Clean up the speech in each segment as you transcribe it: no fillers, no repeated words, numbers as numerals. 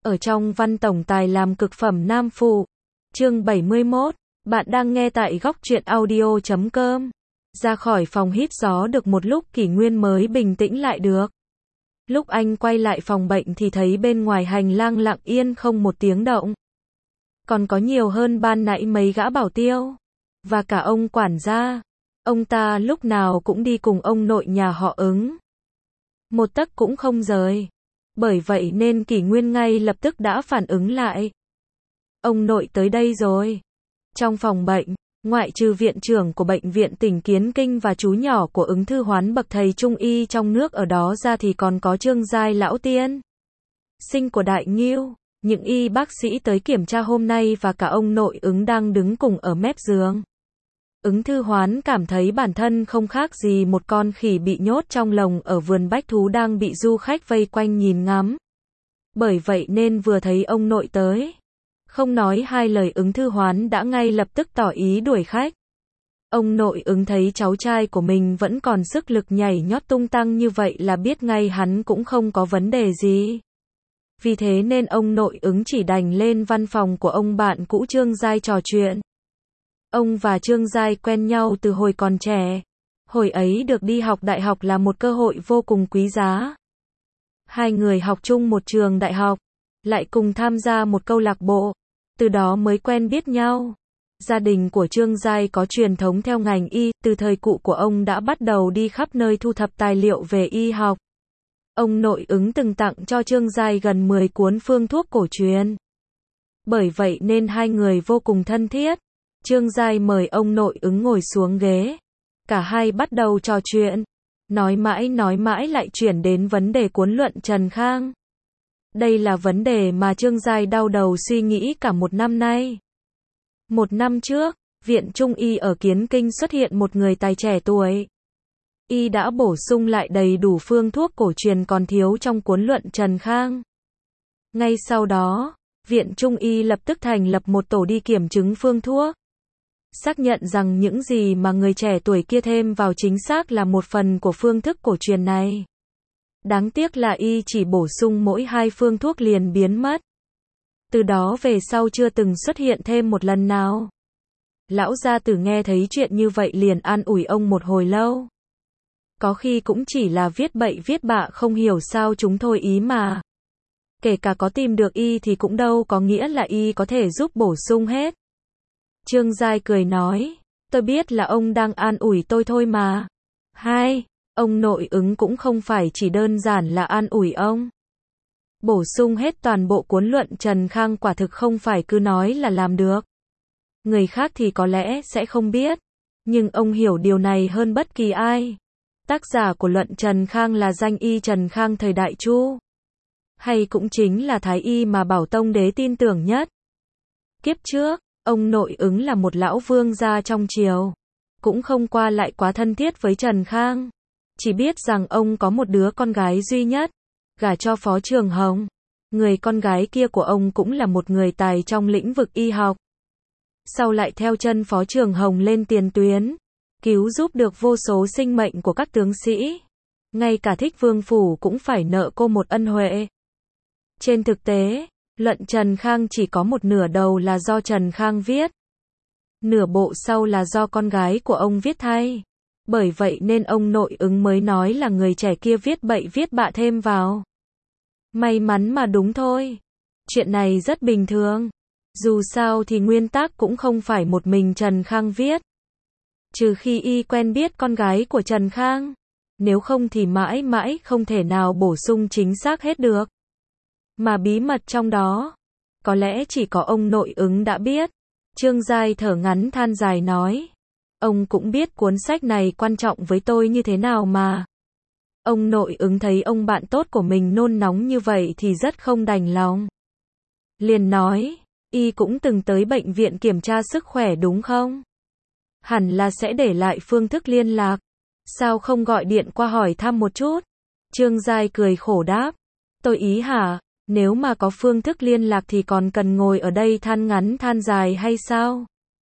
ở trong văn tổng tài làm cực phẩm nam phụ. Chương 71, bạn đang nghe tại góc truyện audio.com. Ra khỏi phòng hít gió được một lúc Kỷ Nguyên mới bình tĩnh lại được. Lúc anh quay lại phòng bệnh thì thấy bên ngoài hành lang lặng yên không một tiếng động. Còn có nhiều hơn ban nãy mấy gã bảo tiêu. Và cả ông quản gia. Ông ta lúc nào cũng đi cùng ông nội nhà họ Ứng. Một tấc cũng không rời. Bởi vậy nên Kỷ Nguyên ngay lập tức đã phản ứng lại. Ông nội tới đây rồi. Trong phòng bệnh, ngoại trừ viện trưởng của bệnh viện tỉnh Kiến Kinh và chú nhỏ của Ứng Thư Hoán bậc thầy trung y trong nước ở đó ra thì còn có Trương Giai lão tiên. Sinh của Đại Ngưu, những y bác sĩ tới kiểm tra hôm nay và cả ông nội Ứng đang đứng cùng ở mép giường. Ứng Thư Hoán cảm thấy bản thân không khác gì một con khỉ bị nhốt trong lồng ở vườn bách thú đang bị du khách vây quanh nhìn ngắm. Bởi vậy nên vừa thấy ông nội tới, không nói hai lời Ứng Thư Hoán đã ngay lập tức tỏ ý đuổi khách. Ông nội Ứng thấy cháu trai của mình vẫn còn sức lực nhảy nhót tung tăng như vậy là biết ngay hắn cũng không có vấn đề gì. Vì thế nên ông nội Ứng chỉ đành lên văn phòng của ông bạn cũ Trương Giai trò chuyện. Ông và Trương Giai quen nhau từ hồi còn trẻ. Hồi ấy được đi học đại học là một cơ hội vô cùng quý giá. Hai người học chung một trường đại học, lại cùng tham gia một câu lạc bộ, từ đó mới quen biết nhau. Gia đình của Trương Giai có truyền thống theo ngành y, từ thời cụ của ông đã bắt đầu đi khắp nơi thu thập tài liệu về y học. Ông nội Ứng từng tặng cho Trương Giai gần 10 cuốn phương thuốc cổ truyền. Bởi vậy nên hai người vô cùng thân thiết. Trương Giai mời ông nội Ứng ngồi xuống ghế. Cả hai bắt đầu trò chuyện. Nói mãi lại chuyển đến vấn đề cuốn luận Trần Khang. Đây là vấn đề mà Trương Giai đau đầu suy nghĩ cả một năm nay. Một năm trước, Viện Trung y ở Kiến Kinh xuất hiện một người tài trẻ tuổi. Y đã bổ sung lại đầy đủ phương thuốc cổ truyền còn thiếu trong cuốn luận Trần Khang. Ngay sau đó, Viện Trung y lập tức thành lập một tổ đi kiểm chứng phương thuốc. Xác nhận rằng những gì mà người trẻ tuổi kia thêm vào chính xác là một phần của phương thức cổ truyền này. Đáng tiếc là y chỉ bổ sung mỗi 2 phương thuốc liền biến mất. Từ đó về sau chưa từng xuất hiện thêm một lần nào. Lão gia tử nghe thấy chuyện như vậy liền an ủi ông một hồi lâu. Có khi cũng chỉ là viết bậy viết bạ không hiểu sao chúng thôi ý mà. Kể cả có tìm được y thì cũng đâu có nghĩa là y có thể giúp bổ sung hết. Trương Giai cười nói, tôi biết là ông đang an ủi tôi thôi mà. Ông nội Ứng cũng không phải chỉ đơn giản là an ủi ông. Bổ sung hết toàn bộ cuốn luận Trần Khang quả thực không phải cứ nói là làm được. Người khác thì có lẽ sẽ không biết. Nhưng ông hiểu điều này hơn bất kỳ ai. Tác giả của luận Trần Khang là danh y Trần Khang thời Đại Chu. Hay cũng chính là thái y mà Bảo Tông đế tin tưởng nhất. Kiếp trước, ông nội Ứng là một lão vương gia trong triều. Cũng không qua lại quá thân thiết với Trần Khang. Chỉ biết rằng ông có một đứa con gái duy nhất, gả cho Phó Trường Hồng. Người con gái kia của ông cũng là một người tài trong lĩnh vực y học. Sau lại theo chân Phó Trường Hồng lên tiền tuyến, cứu giúp được vô số sinh mệnh của các tướng sĩ. Ngay cả Thích Vương Phủ cũng phải nợ cô một ân huệ. Trên thực tế, luận Trần Khang chỉ có một nửa đầu là do Trần Khang viết. Nửa bộ sau là do con gái của ông viết thay. Bởi vậy nên ông nội Ứng mới nói là người trẻ kia viết bậy viết bạ thêm vào. May mắn mà đúng thôi. Chuyện này rất bình thường. Dù sao thì nguyên tác cũng không phải một mình Trần Khang viết. Trừ khi y quen biết con gái của Trần Khang. Nếu không thì mãi mãi không thể nào bổ sung chính xác hết được. Mà bí mật trong đó, có lẽ chỉ có ông nội Ứng đã biết. Trương Giai thở ngắn than dài nói. Ông cũng biết cuốn sách này quan trọng với tôi như thế nào mà. Ông nội Ứng thấy ông bạn tốt của mình nôn nóng như vậy thì rất không đành lòng. Liền nói, y cũng từng tới bệnh viện kiểm tra sức khỏe đúng không? Hẳn là sẽ để lại phương thức liên lạc. Sao không gọi điện qua hỏi thăm một chút? Trương Giai cười khổ đáp. Tôi ý hả? Nếu mà có phương thức liên lạc thì còn cần ngồi ở đây than ngắn than dài hay sao?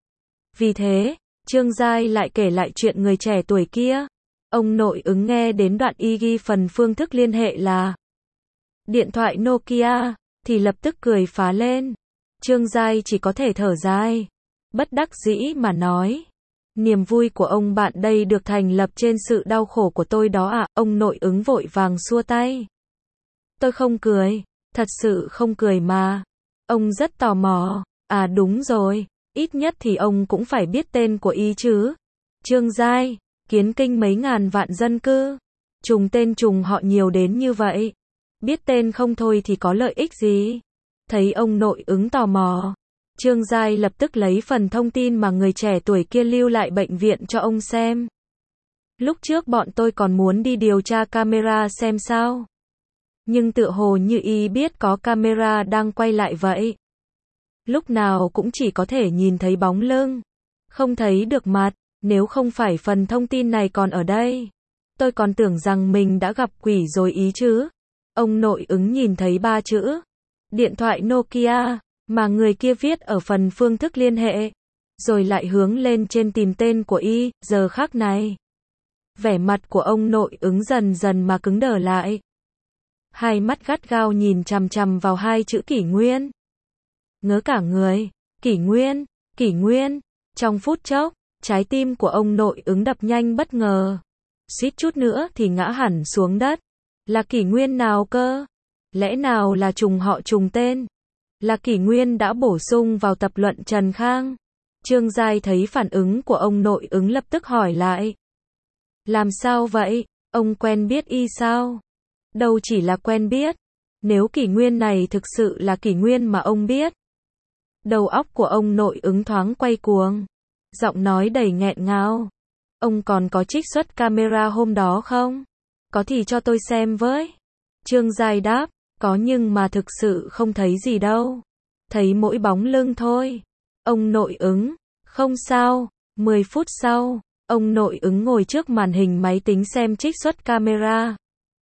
Vì thế, Trương Giai lại kể lại chuyện người trẻ tuổi kia. Ông nội Ứng nghe đến đoạn y ghi phần phương thức liên hệ là điện thoại Nokia, thì lập tức cười phá lên. Trương Giai chỉ có thể thở dài, bất đắc dĩ mà nói. Niềm vui của ông bạn đây được thành lập trên sự đau khổ của tôi đó ạ. Ông nội ứng vội vàng xua tay. Tôi không cười, thật sự không cười mà. Ông rất tò mò. À đúng rồi, ít nhất thì ông cũng phải biết tên của y chứ. Trương Giai, Kiến Kinh mấy ngàn vạn dân cư, trùng tên trùng họ nhiều đến như vậy. Biết tên không thôi thì có lợi ích gì? Thấy ông nội ứng tò mò, Trương Giai lập tức lấy phần thông tin mà người trẻ tuổi kia lưu lại bệnh viện cho ông xem. Lúc trước bọn tôi còn muốn đi điều tra camera xem sao. Nhưng tựa hồ như y biết có camera đang quay lại vậy. Lúc nào cũng chỉ có thể nhìn thấy bóng lưng, không thấy được mặt. Nếu không phải phần thông tin này còn ở đây, tôi còn tưởng rằng mình đã gặp quỷ rồi ý chứ. Ông nội ứng nhìn thấy 3 chữ điện thoại Nokia mà người kia viết ở phần phương thức liên hệ, rồi lại hướng lên trên tìm tên của y. Giờ khắc này, vẻ mặt của ông nội ứng dần dần mà cứng đờ lại. Hai mắt gắt gao nhìn chằm chằm vào 2 chữ Kỷ Nguyên. Ngớ cả người. Kỷ Nguyên, Kỷ Nguyên. Trong phút chốc, trái tim của ông nội ứng đập nhanh bất ngờ. Suýt chút nữa thì ngã hẳn xuống đất. Là Kỷ Nguyên nào cơ? Lẽ nào là trùng họ trùng tên? Là Kỷ Nguyên đã bổ sung vào tập luận Trần Khang? Trương Giai thấy phản ứng của ông nội ứng lập tức hỏi lại. Làm sao vậy? Ông quen biết y sao? Đâu chỉ là quen biết. Nếu Kỷ Nguyên này thực sự là Kỷ Nguyên mà ông biết. Đầu óc của ông nội ứng thoáng quay cuồng. Giọng nói đầy nghẹn ngào. Ông còn có trích xuất camera hôm đó không? Có thì cho tôi xem với. Trương Giai đáp, có nhưng mà thực sự không thấy gì đâu. Thấy mỗi bóng lưng thôi. Ông nội ứng, không sao. 10 phút sau, ông nội ứng ngồi trước màn hình máy tính xem trích xuất camera.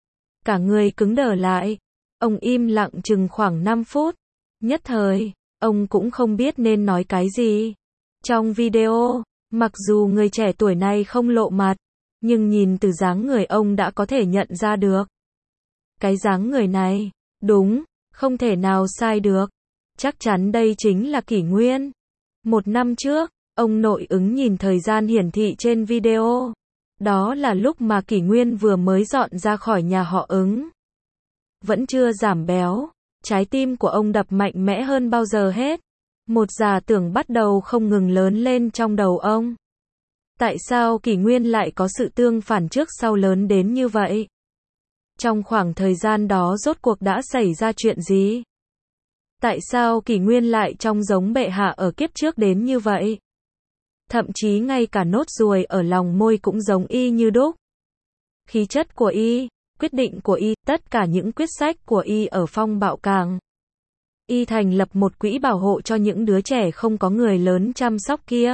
Cả người cứng đờ lại. Ông im lặng chừng khoảng 5 phút. Nhất thời, ông cũng không biết nên nói cái gì. Trong video, mặc dù người trẻ tuổi này không lộ mặt, nhưng nhìn từ dáng người ông đã có thể nhận ra được. Cái dáng người này, đúng, không thể nào sai được. Chắc chắn đây chính là Kỷ Nguyên. 1 năm trước, ông nội ứng nhìn thời gian hiển thị trên video. Đó là lúc mà Kỷ Nguyên vừa mới dọn ra khỏi nhà họ ứng. Vẫn chưa giảm béo, trái tim của ông đập mạnh mẽ hơn bao giờ hết. Một giả tưởng bắt đầu không ngừng lớn lên trong đầu ông. Tại sao Kỷ Nguyên lại có sự tương phản trước sau lớn đến như vậy? Trong khoảng thời gian đó rốt cuộc đã xảy ra chuyện gì? Tại sao Kỷ Nguyên lại trông giống bệ hạ ở kiếp trước đến như vậy? Thậm chí ngay cả nốt ruồi ở lòng môi cũng giống y như đúc. Khí chất của y, quyết định của y, tất cả những quyết sách của y ở Phong Bạo Cảng. Y thành lập một quỹ bảo hộ cho những đứa trẻ không có người lớn chăm sóc kia.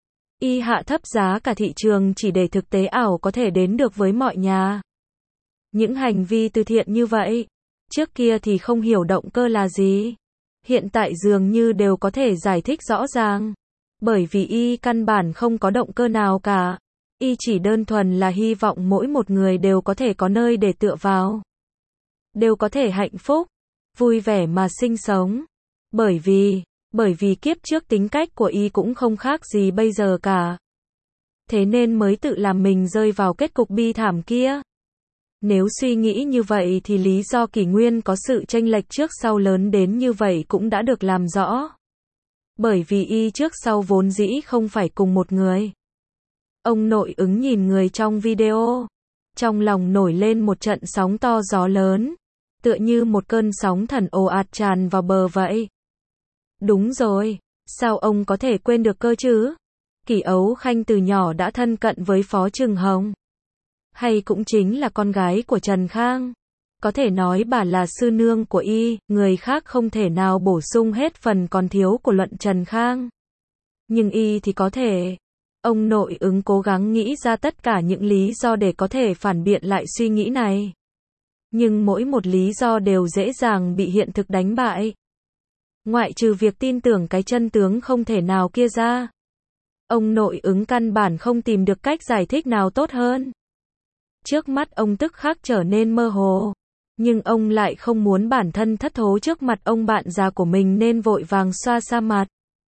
Y hạ thấp giá cả thị trường chỉ để thực tế ảo có thể đến được với mọi nhà. Những hành vi từ thiện như vậy, trước kia thì không hiểu động cơ là gì. Hiện tại dường như đều có thể giải thích rõ ràng. Bởi vì y căn bản không có động cơ nào cả. Y chỉ đơn thuần là hy vọng mỗi một người đều có thể có nơi để tựa vào. Đều có thể hạnh phúc, vui vẻ mà sinh sống. Bởi vì kiếp trước tính cách của y cũng không khác gì bây giờ cả. Thế nên mới tự làm mình rơi vào kết cục bi thảm kia. Nếu suy nghĩ như vậy thì lý do Kỷ Nguyên có sự chênh lệch trước sau lớn đến như vậy cũng đã được làm rõ. Bởi vì y trước sau vốn dĩ không phải cùng một người. Ông nội ứng nhìn người trong video. Trong lòng nổi lên một trận sóng to gió lớn. Tựa như một cơn sóng thần ồ ạt tràn vào bờ vậy. Đúng rồi, sao ông có thể quên được cơ chứ? Kỷ Ấu Khanh từ nhỏ đã thân cận với Phó Trừng Hồng. Hay cũng chính là con gái của Trần Khang. Có thể nói bà là sư nương của y, người khác không thể nào bổ sung hết phần còn thiếu của luận Trần Khang. Nhưng y thì có thể. Ông nội ứng cố gắng nghĩ ra tất cả những lý do để có thể phản biện lại suy nghĩ này. Nhưng mỗi một lý do đều dễ dàng bị hiện thực đánh bại. Ngoại trừ việc tin tưởng cái chân tướng không thể nào kia ra. Ông nội ứng căn bản không tìm được cách giải thích nào tốt hơn. Trước mắt ông tức khắc trở nên mơ hồ. Nhưng ông lại không muốn bản thân thất thố trước mặt ông bạn già của mình nên vội vàng xoa xa mặt.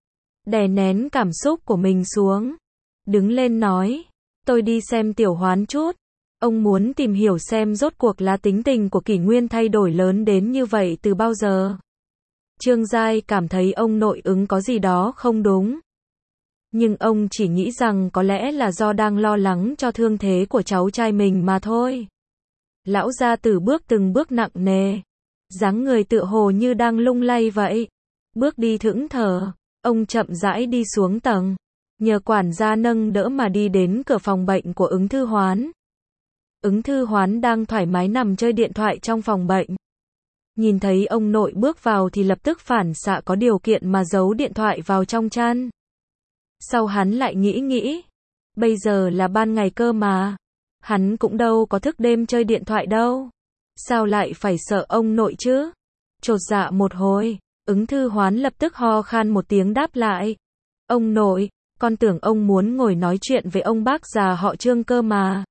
Đè nén cảm xúc của mình xuống. Đứng lên nói, tôi đi xem Tiểu Hoán chút. Ông muốn tìm hiểu xem rốt cuộc là tính tình của Kỷ Nguyên thay đổi lớn đến như vậy từ bao giờ. Trương Giai cảm thấy ông nội ứng có gì đó không đúng. Nhưng ông chỉ nghĩ rằng có lẽ là do đang lo lắng cho thương thế của cháu trai mình mà thôi. Lão gia tử bước từng bước nặng nề. Dáng người tựa hồ như đang lung lay vậy. Bước đi thững thờ. Ông chậm rãi đi xuống tầng. Nhờ quản gia nâng đỡ mà đi đến cửa phòng bệnh của Ứng Thư Hoán. Ứng Thư Hoán đang thoải mái nằm chơi điện thoại trong phòng bệnh. Nhìn thấy ông nội bước vào thì lập tức phản xạ có điều kiện mà giấu điện thoại vào trong chăn. Sau hắn lại nghĩ, bây giờ là ban ngày cơ mà. Hắn cũng đâu có thức đêm chơi điện thoại đâu. Sao lại phải sợ ông nội chứ? Chột dạ một hồi, Ứng Thư Hoán lập tức ho khan một tiếng đáp lại. Ông nội, con tưởng ông muốn ngồi nói chuyện với ông bác già họ Trương cơ mà.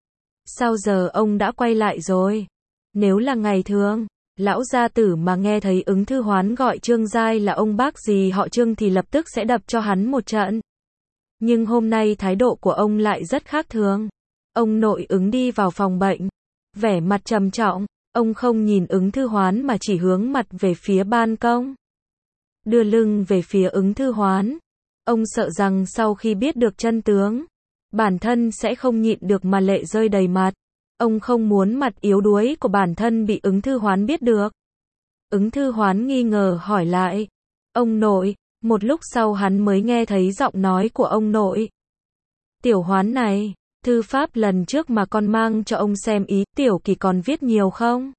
Sao giờ ông đã quay lại rồi? Nếu là ngày thường, lão gia tử mà nghe thấy Ứng Thư Hoán gọi Trương Giai là ông bác gì họ Trương thì lập tức sẽ đập cho hắn một trận. Nhưng hôm nay thái độ của ông lại rất khác thường. Ông nội Ứng đi vào phòng bệnh, vẻ mặt trầm trọng, ông không nhìn Ứng Thư Hoán mà chỉ hướng mặt về phía ban công. Đưa lưng về phía Ứng Thư Hoán. Ông sợ rằng sau khi biết được chân tướng, bản thân sẽ không nhịn được mà lệ rơi đầy mặt. Ông không muốn mặt yếu đuối của bản thân bị Ứng Thư Hoán biết được. Ứng Thư Hoán nghi ngờ hỏi lại. Ông nội, một lúc sau hắn mới nghe thấy giọng nói của ông nội. Tiểu Hoán này, thư pháp lần trước mà con mang cho ông xem ý, Tiểu Kỳ còn viết nhiều không?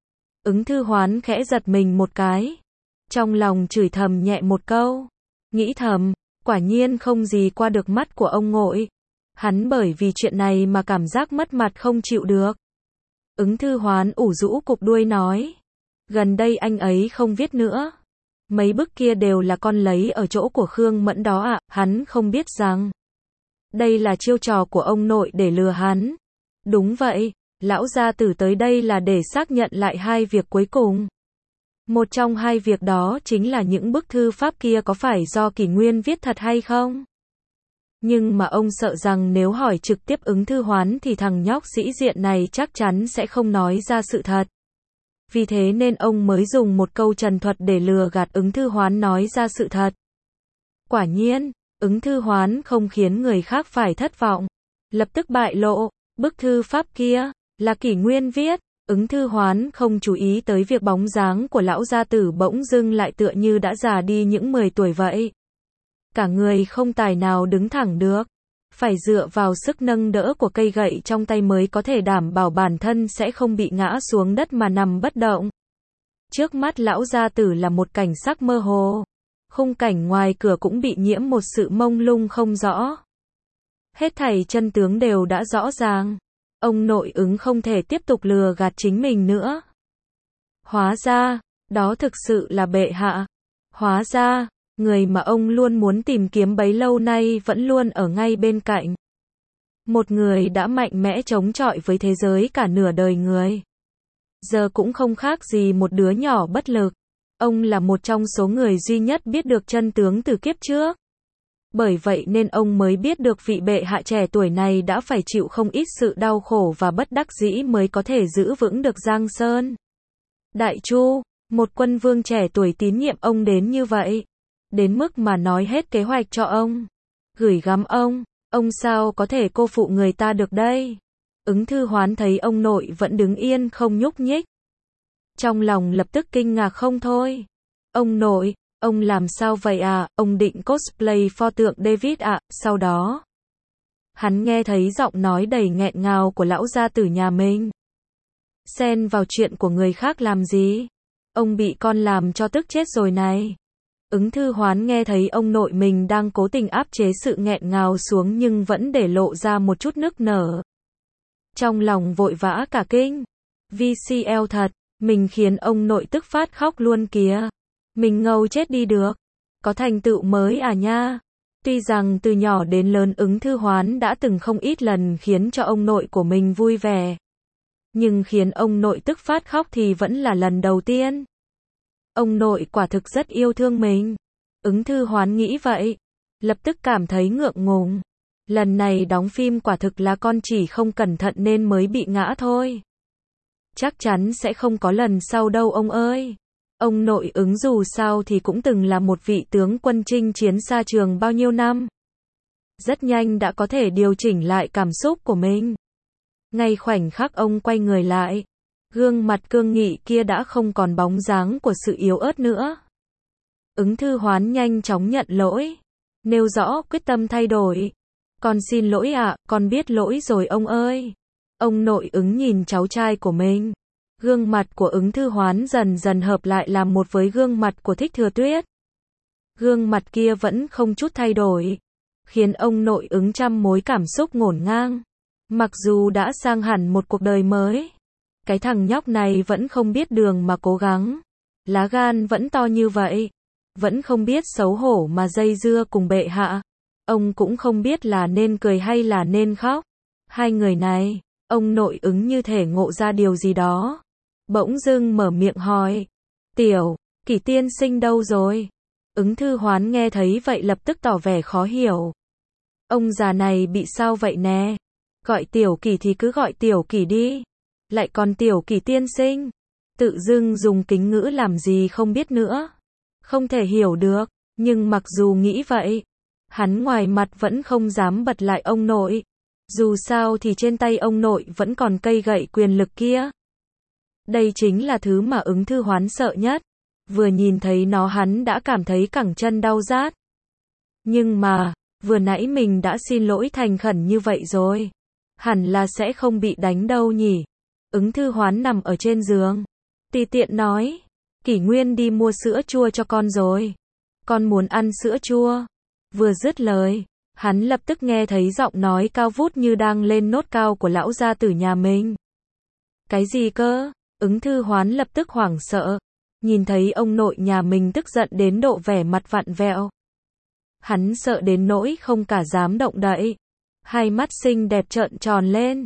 Ứng Thư Hoán khẽ giật mình một cái. Trong lòng chửi thầm nhẹ một câu. Nghĩ thầm, quả nhiên không gì qua được mắt của ông nội. Hắn bởi vì chuyện này mà cảm giác mất mặt không chịu được. Ứng Thư Hoán ủ rũ cục đuôi nói. Gần đây anh ấy không viết nữa. Mấy bức kia đều là con lấy ở chỗ của Khương Mẫn đó ạ. Hắn không biết rằng đây là chiêu trò của ông nội để lừa hắn. Đúng vậy, lão gia tử tới đây là để xác nhận lại hai việc cuối cùng. Một trong hai việc đó chính là những bức thư pháp kia có phải do Kỷ Nguyên viết thật hay không? Nhưng mà ông sợ rằng nếu hỏi trực tiếp Ứng Thư Hoán thì thằng nhóc sĩ diện này chắc chắn sẽ không nói ra sự thật. Vì thế nên ông mới dùng một câu trần thuật để lừa gạt Ứng Thư Hoán nói ra sự thật. Quả nhiên, Ứng Thư Hoán không khiến người khác phải thất vọng. Lập tức bại lộ, bức thư pháp kia là Kỷ Nguyên viết. Ứng Thư Hoán không chú ý tới việc bóng dáng của lão gia tử bỗng dưng lại tựa như đã già đi những 10 tuổi vậy. Cả người không tài nào đứng thẳng được. Phải dựa vào sức nâng đỡ của cây gậy trong tay mới có thể đảm bảo bản thân sẽ không bị ngã xuống đất mà nằm bất động. Trước mắt lão gia tử là một cảnh sắc mơ hồ. Khung cảnh ngoài cửa cũng bị nhiễm một sự mông lung không rõ. Hết thảy chân tướng đều đã rõ ràng. Ông nội Ứng không thể tiếp tục lừa gạt chính mình nữa. Hóa ra, đó thực sự là bệ hạ. Hóa ra, người mà ông luôn muốn tìm kiếm bấy lâu nay vẫn luôn ở ngay bên cạnh. Một người đã mạnh mẽ chống chọi với thế giới cả nửa đời người. Giờ cũng không khác gì một đứa nhỏ bất lực. Ông là một trong số người duy nhất biết được chân tướng từ kiếp trước. Bởi vậy nên ông mới biết được vị bệ hạ trẻ tuổi này đã phải chịu không ít sự đau khổ và bất đắc dĩ mới có thể giữ vững được Giang Sơn. Đại Chu, một quân vương trẻ tuổi tín nhiệm ông đến như vậy. Đến mức mà nói hết kế hoạch cho ông. Gửi gắm ông sao có thể cô phụ người ta được đây? Ứng Thư Hoán thấy ông nội vẫn đứng yên không nhúc nhích. Trong lòng lập tức kinh ngạc không thôi. Ông nội, ông làm sao vậy à? Ông định cosplay pho tượng David ạ? Sau đó, hắn nghe thấy giọng nói đầy nghẹn ngào của lão gia tử nhà mình. Xen vào chuyện của người khác làm gì? Ông bị con làm cho tức chết rồi này. Ứng Thư Hoán nghe thấy ông nội mình đang cố tình áp chế sự nghẹn ngào xuống nhưng vẫn để lộ ra một chút nức nở. Trong lòng vội vã cả kinh. VCL thật, mình khiến ông nội tức phát khóc luôn kìa. Mình ngầu chết đi được. Có thành tựu mới à nha. Tuy rằng từ nhỏ đến lớn Ứng Thư Hoán đã từng không ít lần khiến cho ông nội của mình vui vẻ. Nhưng khiến ông nội tức phát khóc thì vẫn là lần đầu tiên. Ông nội quả thực rất yêu thương mình. Ứng Thư Hoán nghĩ vậy. Lập tức cảm thấy ngượng ngùng. Lần này đóng phim quả thực là con chỉ không cẩn thận nên mới bị ngã thôi. Chắc chắn sẽ không có lần sau đâu ông ơi. Ông nội Ứng dù sao thì cũng từng là một vị tướng quân chinh chiến xa trường bao nhiêu năm. Rất nhanh đã có thể điều chỉnh lại cảm xúc của mình. Ngay khoảnh khắc ông quay người lại, gương mặt cương nghị kia đã không còn bóng dáng của sự yếu ớt nữa. Ứng Thư Hoán nhanh chóng nhận lỗi, nêu rõ quyết tâm thay đổi. Con xin lỗi ạ, con biết lỗi rồi ông ơi. Ông nội Ứng nhìn cháu trai của mình. Gương mặt của Ứng Thư Hoán dần dần hợp lại làm một với gương mặt của Thích Thừa Tuyết. Gương mặt kia vẫn không chút thay đổi, khiến ông nội Ứng trăm mối cảm xúc ngổn ngang. Mặc dù đã sang hẳn một cuộc đời mới, cái thằng nhóc này vẫn không biết đường mà cố gắng. Lá gan vẫn to như vậy, vẫn không biết xấu hổ mà dây dưa cùng bệ hạ. Ông cũng không biết là nên cười hay là nên khóc. Hai người này, ông nội Ứng như thể ngộ ra điều gì đó. Bỗng dưng mở miệng hỏi, Tiểu, Kỷ tiên sinh đâu rồi? Ứng Thư Hoán nghe thấy vậy lập tức tỏ vẻ khó hiểu. Ông già này bị sao vậy nè? Gọi Tiểu Kỷ thì cứ gọi Tiểu Kỷ đi. Lại còn Tiểu Kỷ tiên sinh. Tự dưng dùng kính ngữ làm gì không biết nữa. Không thể hiểu được, nhưng mặc dù nghĩ vậy, hắn ngoài mặt vẫn không dám bật lại ông nội. Dù sao thì trên tay ông nội vẫn còn cây gậy quyền lực kia. Đây chính là thứ mà Ứng Thư Hoán sợ nhất. Vừa nhìn thấy nó hắn đã cảm thấy cẳng chân đau rát. Nhưng mà, vừa nãy mình đã xin lỗi thành khẩn như vậy rồi. Hẳn là sẽ không bị đánh đâu nhỉ. Ứng Thư Hoán nằm ở trên giường. Tùy tiện nói, Kỷ Nguyên đi mua sữa chua cho con rồi. Con muốn ăn sữa chua. Vừa dứt lời, hắn lập tức nghe thấy giọng nói cao vút như đang lên nốt cao của lão gia tử nhà mình. Cái gì cơ? Ứng Thư Hoán lập tức hoảng sợ. Nhìn thấy ông nội nhà mình tức giận đến độ vẻ mặt vặn vẹo. Hắn sợ đến nỗi không cả dám động đậy. Hai mắt xinh đẹp trợn tròn lên.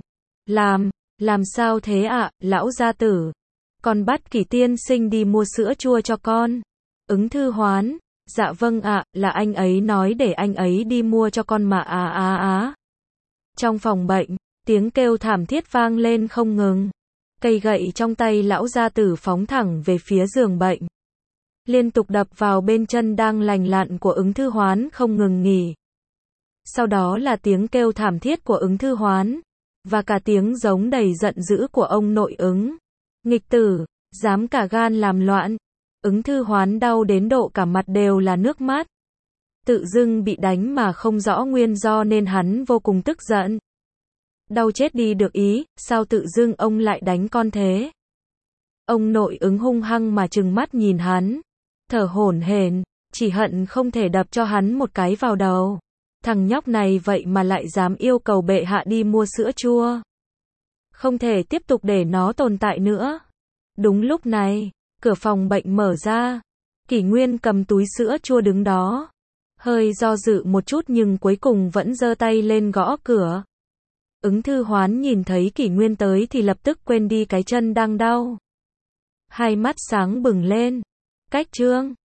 Làm sao thế ạ, lão gia tử? Con bắt Kỷ tiên sinh đi mua sữa chua cho con. Ứng Thư Hoán, dạ vâng ạ, là anh ấy nói để anh ấy đi mua cho con mà Trong phòng bệnh, tiếng kêu thảm thiết vang lên không ngừng. Cây gậy trong tay lão gia tử phóng thẳng về phía giường bệnh. Liên tục đập vào bên chân đang lành lặn của Ứng Thư Hoán không ngừng nghỉ. Sau đó là tiếng kêu thảm thiết của Ứng Thư Hoán. Và cả tiếng giống đầy giận dữ của ông nội Ứng. Nghịch tử, dám cả gan làm loạn. Ứng Thư Hoán đau đến độ cả mặt đều là nước mắt. Tự dưng bị đánh mà không rõ nguyên do nên hắn vô cùng tức giận. Đau chết đi được ý, sao tự dưng ông lại đánh con thế? Ông nội Ứng hung hăng mà trừng mắt nhìn hắn. Thở hổn hển, chỉ hận không thể đập cho hắn một cái vào đầu. Thằng nhóc này vậy mà lại dám yêu cầu bệ hạ đi mua sữa chua. Không thể tiếp tục để nó tồn tại nữa. Đúng lúc này, cửa phòng bệnh mở ra. Kỷ Nguyên cầm túi sữa chua đứng đó. Hơi do dự một chút nhưng cuối cùng vẫn giơ tay lên gõ cửa. Ứng Thư Hoán nhìn thấy Kỷ Nguyên tới thì lập tức quên đi cái chân đang đau. Hai mắt sáng bừng lên. Cách trương.